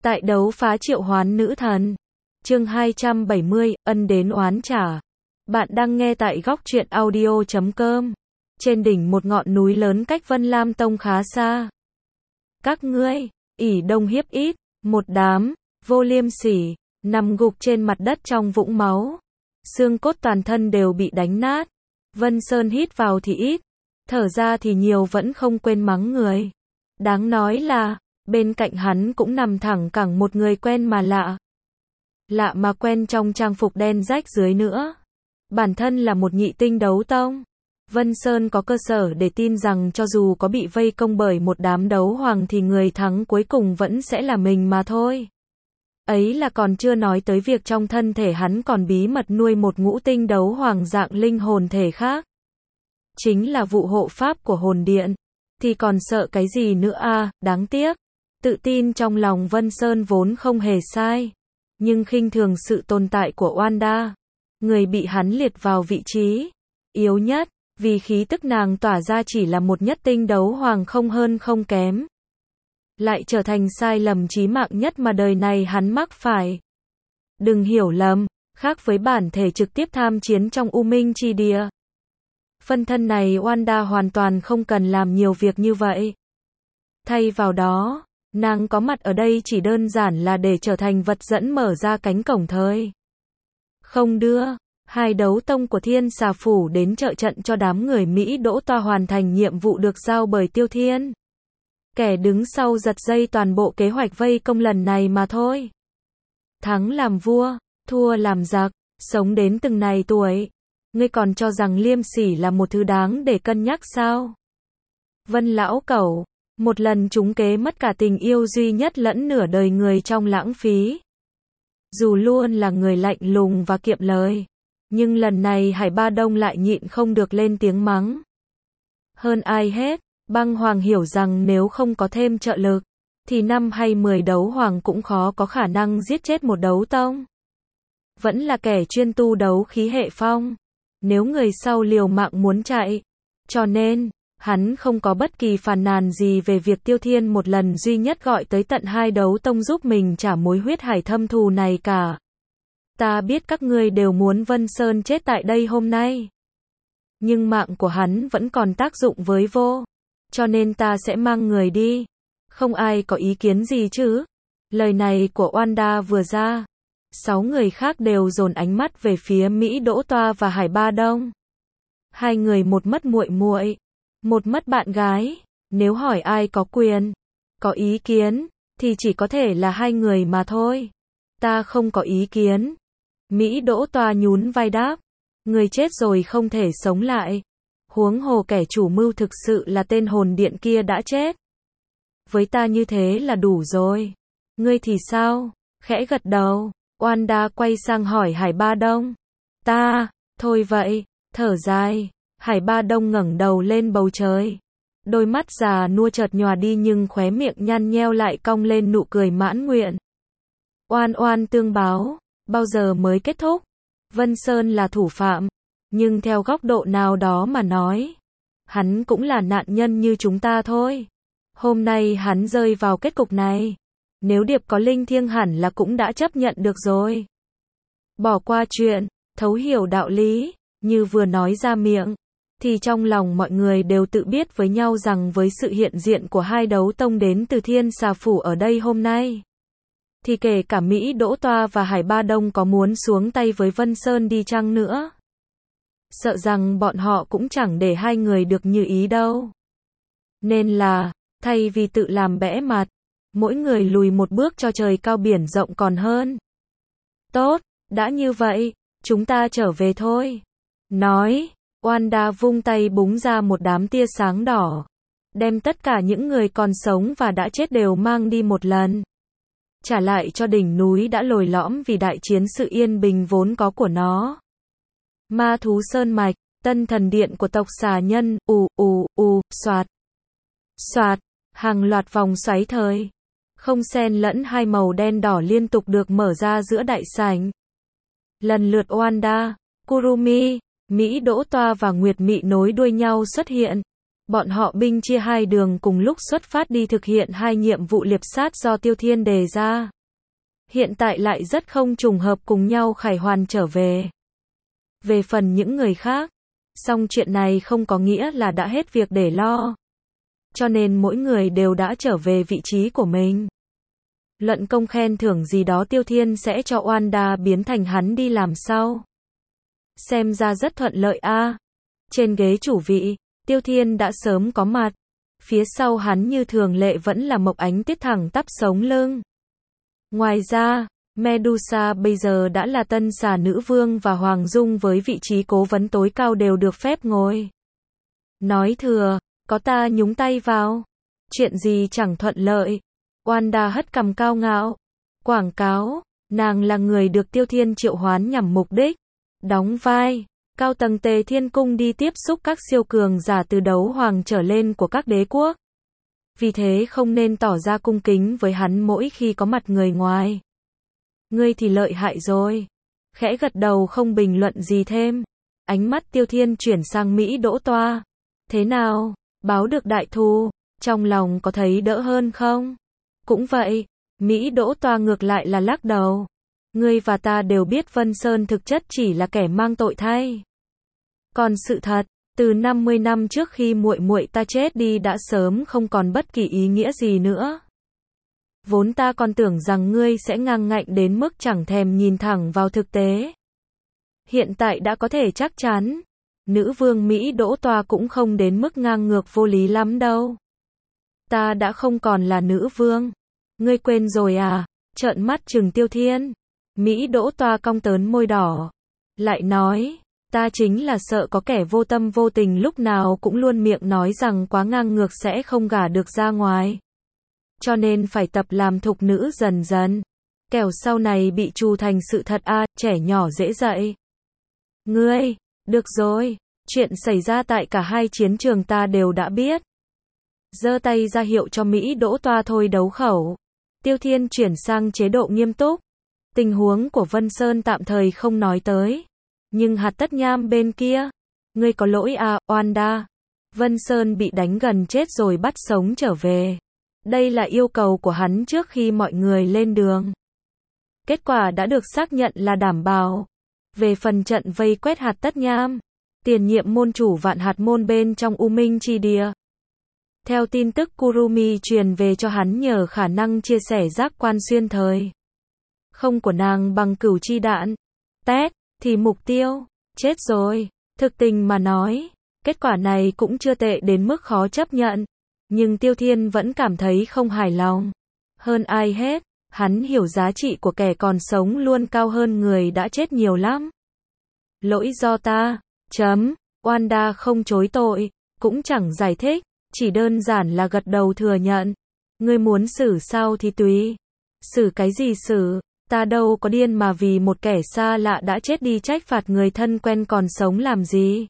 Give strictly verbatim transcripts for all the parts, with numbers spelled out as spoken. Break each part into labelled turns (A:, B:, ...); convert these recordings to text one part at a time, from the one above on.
A: Tại đấu phá triệu hoán nữ thần. Chương hai trăm bảy mươi, ân đến oán trả. Bạn đang nghe tại góc truyện audio chấm com. Trên đỉnh một ngọn núi lớn cách Vân Lam Tông khá xa. Các ngươi, ỷ đông hiếp ít, một đám, vô liêm sỉ, nằm gục trên mặt đất trong vũng máu. Xương cốt toàn thân đều bị đánh nát. Vân Sơn hít vào thì ít, thở ra thì nhiều vẫn không quên mắng người. Đáng nói là, bên cạnh hắn cũng nằm thẳng cẳng một người quen mà lạ. Lạ mà quen trong trang phục đen rách dưới nữa. Bản thân là một nhị tinh đấu tông. Vân Sơn có cơ sở để tin rằng cho dù có bị vây công bởi một đám đấu hoàng thì người thắng cuối cùng vẫn sẽ là mình mà thôi. Ấy là còn chưa nói tới việc trong thân thể hắn còn bí mật nuôi một ngũ tinh đấu hoàng dạng linh hồn thể khác. Chính là vụ hộ pháp của hồn điện. Thì còn sợ cái gì nữa à, đáng tiếc. Tự tin trong lòng Vân Sơn vốn không hề sai. Nhưng khinh thường sự tồn tại của Oanda. Người bị hắn liệt vào vị trí yếu nhất, vì khí tức nàng tỏa ra chỉ là một nhất tinh đấu hoàng không hơn không kém. Lại trở thành sai lầm chí mạng nhất mà đời này hắn mắc phải. Đừng hiểu lầm, khác với bản thể trực tiếp tham chiến trong U Minh Chi Địa. Phân thân này Oanda hoàn toàn không cần làm nhiều việc như vậy. Thay vào đó, nàng có mặt ở đây chỉ đơn giản là để trở thành vật dẫn mở ra cánh cổng thời. Không đưa, hai đấu tông của Thiên Xà Phủ đến trợ trận cho đám người Mỹ Đỗ Toa hoàn thành nhiệm vụ được giao bởi Tiêu Thiên. Kẻ đứng sau giật dây toàn bộ kế hoạch vây công lần này mà thôi. Thắng làm vua, thua làm giặc, sống đến từng này tuổi. Ngươi còn cho rằng liêm sỉ là một thứ đáng để cân nhắc sao? Vân lão cẩu, một lần trúng kế mất cả tình yêu duy nhất lẫn nửa đời người trong lãng phí. Dù luôn là người lạnh lùng và kiệm lời, nhưng lần này Hải Ba Đông lại nhịn không được lên tiếng mắng. Hơn ai hết, Băng Hoàng hiểu rằng nếu không có thêm trợ lực, thì năm hay mười đấu hoàng cũng khó có khả năng giết chết một đấu tông. Vẫn là kẻ chuyên tu đấu khí hệ phong. Nếu người sau liều mạng muốn chạy, cho nên, hắn không có bất kỳ phàn nàn gì về việc Tiêu Thiên một lần duy nhất gọi tới tận hai đấu tông giúp mình trả mối huyết hải thâm thù này cả. Ta biết các ngươi đều muốn Vân Sơn chết tại đây hôm nay. Nhưng mạng của hắn vẫn còn tác dụng với vô. Cho nên ta sẽ mang người đi. Không ai có ý kiến gì chứ? Lời này của Oanda vừa ra. Sáu người khác đều dồn ánh mắt về phía Mỹ Đỗ Toa và Hải Ba Đông. Hai người một mất muội muội, một mất bạn gái. Nếu hỏi ai có quyền, có ý kiến, thì chỉ có thể là hai người mà thôi. Ta không có ý kiến. Mỹ Đỗ Toa nhún vai đáp. Người chết rồi không thể sống lại. Huống hồ kẻ chủ mưu thực sự là tên hồn điện kia đã chết. Với ta như thế là đủ rồi. Ngươi thì sao? Khẽ gật đầu. Oanda quay sang hỏi Hải Ba Đông. Ta, thôi vậy, thở dài. Hải Ba Đông ngẩng đầu lên bầu trời. Đôi mắt già nua chợt nhòa đi nhưng khóe miệng nhăn nheo lại cong lên nụ cười mãn nguyện. Oan oan tương báo, bao giờ mới kết thúc? Vân Sơn là thủ phạm, nhưng theo góc độ nào đó mà nói, hắn cũng là nạn nhân như chúng ta thôi. Hôm nay hắn rơi vào kết cục này. Nếu Điệp có linh thiêng hẳn là cũng đã chấp nhận được rồi. Bỏ qua chuyện, thấu hiểu đạo lý, như vừa nói ra miệng, thì trong lòng mọi người đều tự biết với nhau rằng với sự hiện diện của hai đấu tông đến từ Thiên Xà Phủ ở đây hôm nay, thì kể cả Mỹ Đỗ Toa và Hải Ba Đông có muốn xuống tay với Vân Sơn đi chăng nữa, sợ rằng bọn họ cũng chẳng để hai người được như ý đâu. Nên là, thay vì tự làm bẽ mặt, mỗi người lùi một bước cho trời cao biển rộng còn hơn. Tốt, đã như vậy, chúng ta trở về thôi. Nói, Oanda vung tay búng ra một đám tia sáng đỏ. Đem tất cả những người còn sống và đã chết đều mang đi một lần. Trả lại cho đỉnh núi đã lồi lõm vì đại chiến sự yên bình vốn có của nó. Ma thú sơn mạch, tân thần điện của tộc xà nhân, ù ù ù, xoạt. Xoạt, hàng loạt vòng xoáy thời. Không xen lẫn hai màu đen đỏ liên tục được mở ra giữa đại sảnh. Lần lượt Oanda, Kurumi, Mỹ Đỗ Toa và Nguyệt Mị nối đuôi nhau xuất hiện. Bọn họ binh chia hai đường cùng lúc xuất phát đi thực hiện hai nhiệm vụ liệp sát do Tiêu Thiên đề ra. Hiện tại lại rất không trùng hợp cùng nhau khải hoàn trở về. Về phần những người khác, song chuyện này không có nghĩa là đã hết việc để lo. Cho nên mỗi người đều đã trở về vị trí của mình. Luận công khen thưởng gì đó Tiêu Thiên sẽ cho Wanda biến thành hắn đi làm sau. Xem ra rất thuận lợi a. Trên ghế chủ vị, Tiêu Thiên đã sớm có mặt. Phía sau hắn như thường lệ vẫn là Mộc Ánh Tuyết thẳng tắp sống lưng. Ngoài ra, Medusa bây giờ đã là tân xà nữ vương và Hoàng Dung với vị trí cố vấn tối cao đều được phép ngồi. Nói thừa, có ta nhúng tay vào. Chuyện gì chẳng thuận lợi. Wanda hất cằm cao ngạo. Quảng cáo, nàng là người được Tiêu Thiên triệu hoán nhằm mục đích. Đóng vai, cao tầng Tề Thiên Cung đi tiếp xúc các siêu cường giả từ đấu hoàng trở lên của các đế quốc. Vì thế không nên tỏ ra cung kính với hắn mỗi khi có mặt người ngoài. Ngươi thì lợi hại rồi. Khẽ gật đầu không bình luận gì thêm. Ánh mắt Tiêu Thiên chuyển sang Mỹ Đỗ Toa. Thế nào, báo được đại thù, trong lòng có thấy đỡ hơn không? Cũng vậy, Mỹ Đỗ Toa ngược lại là lắc đầu. Ngươi và ta đều biết Vân Sơn thực chất chỉ là kẻ mang tội thay. Còn sự thật, từ năm mươi năm trước khi muội muội ta chết đi đã sớm không còn bất kỳ ý nghĩa gì nữa. Vốn ta còn tưởng rằng ngươi sẽ ngang ngạnh đến mức chẳng thèm nhìn thẳng vào thực tế. Hiện tại đã có thể chắc chắn, nữ vương Mỹ Đỗ Toa cũng không đến mức ngang ngược vô lý lắm đâu. Ta đã không còn là nữ vương. Ngươi quên rồi à? Trợn mắt trừng Tiêu Thiên. Mỹ Đỗ Toa cong tớn môi đỏ. Lại nói, ta chính là sợ có kẻ vô tâm vô tình lúc nào cũng luôn miệng nói rằng quá ngang ngược sẽ không gả được ra ngoài. Cho nên phải tập làm thục nữ dần dần. Kẻo sau này bị trù thành sự thật a, à, trẻ nhỏ dễ dạy. Ngươi, được rồi, chuyện xảy ra tại cả hai chiến trường ta đều đã biết. Giơ tay ra hiệu cho Mỹ Đỗ Toa thôi đấu khẩu. Tiêu Thiên chuyển sang chế độ nghiêm túc. Tình huống của Vân Sơn tạm thời không nói tới. Nhưng hạt tất nham bên kia. Ngươi có lỗi à, Wanda. Vân Sơn bị đánh gần chết rồi bắt sống trở về. Đây là yêu cầu của hắn trước khi mọi người lên đường. Kết quả đã được xác nhận là đảm bảo. Về phần trận vây quét hạt tất nham, tiền nhiệm môn chủ vạn hạt môn bên trong U Minh Chi Địa. Theo tin tức Kurumi truyền về cho hắn nhờ khả năng chia sẻ giác quan xuyên thời. Không của nàng bằng cửu chi đạn. Tét, thì mục tiêu, chết rồi. Thực tình mà nói, kết quả này cũng chưa tệ đến mức khó chấp nhận. Nhưng Tiêu Thiên vẫn cảm thấy không hài lòng. Hơn ai hết, hắn hiểu giá trị của kẻ còn sống luôn cao hơn người đã chết nhiều lắm. Lỗi do ta, chấm, Wanda không chối tội, cũng chẳng giải thích, chỉ đơn giản là gật đầu thừa nhận. Ngươi muốn xử sao thì tùy. Xử cái gì xử, ta đâu có điên mà vì một kẻ xa lạ đã chết đi trách phạt người thân quen còn sống làm gì.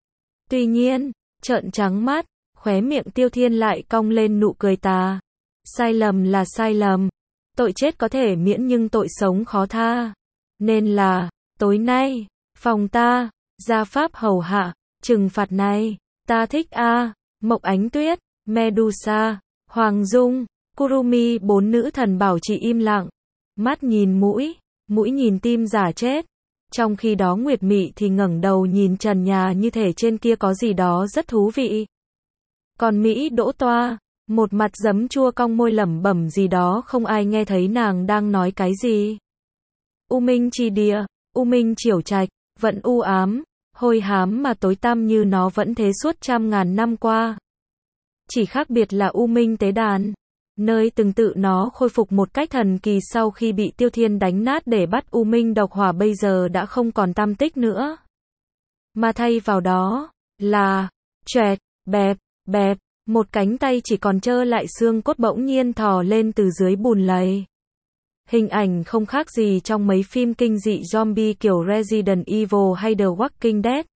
A: Tuy nhiên, trợn trắng mắt, khóe miệng Tiêu Thiên lại cong lên nụ cười tà. Sai lầm là sai lầm. Tội chết có thể miễn nhưng tội sống khó tha. Nên là, tối nay, phòng ta, gia pháp hầu hạ, trừng phạt này, ta thích a. À. Mộc Ánh Tuyết, Medusa, Hoàng Dung, Kurumi bốn nữ thần bảo trì im lặng. Mắt nhìn mũi, mũi nhìn tim giả chết. Trong khi đó Nguyệt Mị thì ngẩng đầu nhìn trần nhà như thể trên kia có gì đó rất thú vị. Còn Mỹ Đỗ Toa, một mặt giấm chua cong môi lẩm bẩm gì đó không ai nghe thấy nàng đang nói cái gì. U Minh Chi Địa, U Minh Chiểu Trạch, vẫn u ám, hôi hám mà tối tăm như nó vẫn thế suốt trăm ngàn năm qua. Chỉ khác biệt là U Minh Tế Đàn, nơi từng tự nó khôi phục một cách thần kỳ sau khi bị Tiêu Thiên đánh nát để bắt U Minh độc hỏa bây giờ đã không còn tăm tích nữa. Mà thay vào đó, là, choẹt, bẹp, bẹp, một cánh tay chỉ còn trơ lại xương cốt bỗng nhiên thò lên từ dưới bùn lầy. Hình ảnh không khác gì trong mấy phim kinh dị zombie kiểu Resident Evil hay The Walking Dead.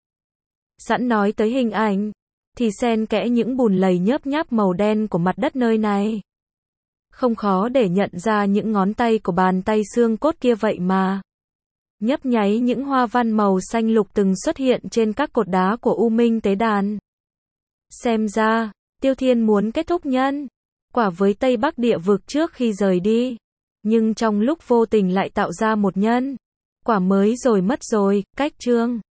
A: Sẵn nói tới hình ảnh, thì xen kẽ những bùn lầy nhớp nháp màu đen của mặt đất nơi này. Không khó để nhận ra những ngón tay của bàn tay xương cốt kia vậy mà. Nhấp nháy những hoa văn màu xanh lục từng xuất hiện trên các cột đá của U Minh Tế Đàn. Xem ra, Tiêu Thiên muốn kết thúc nhân quả với Tây Bắc địa vực trước khi rời đi. nhưng trong lúc vô tình lại tạo ra một nhân quả mới rồi mất rồi, cách chương.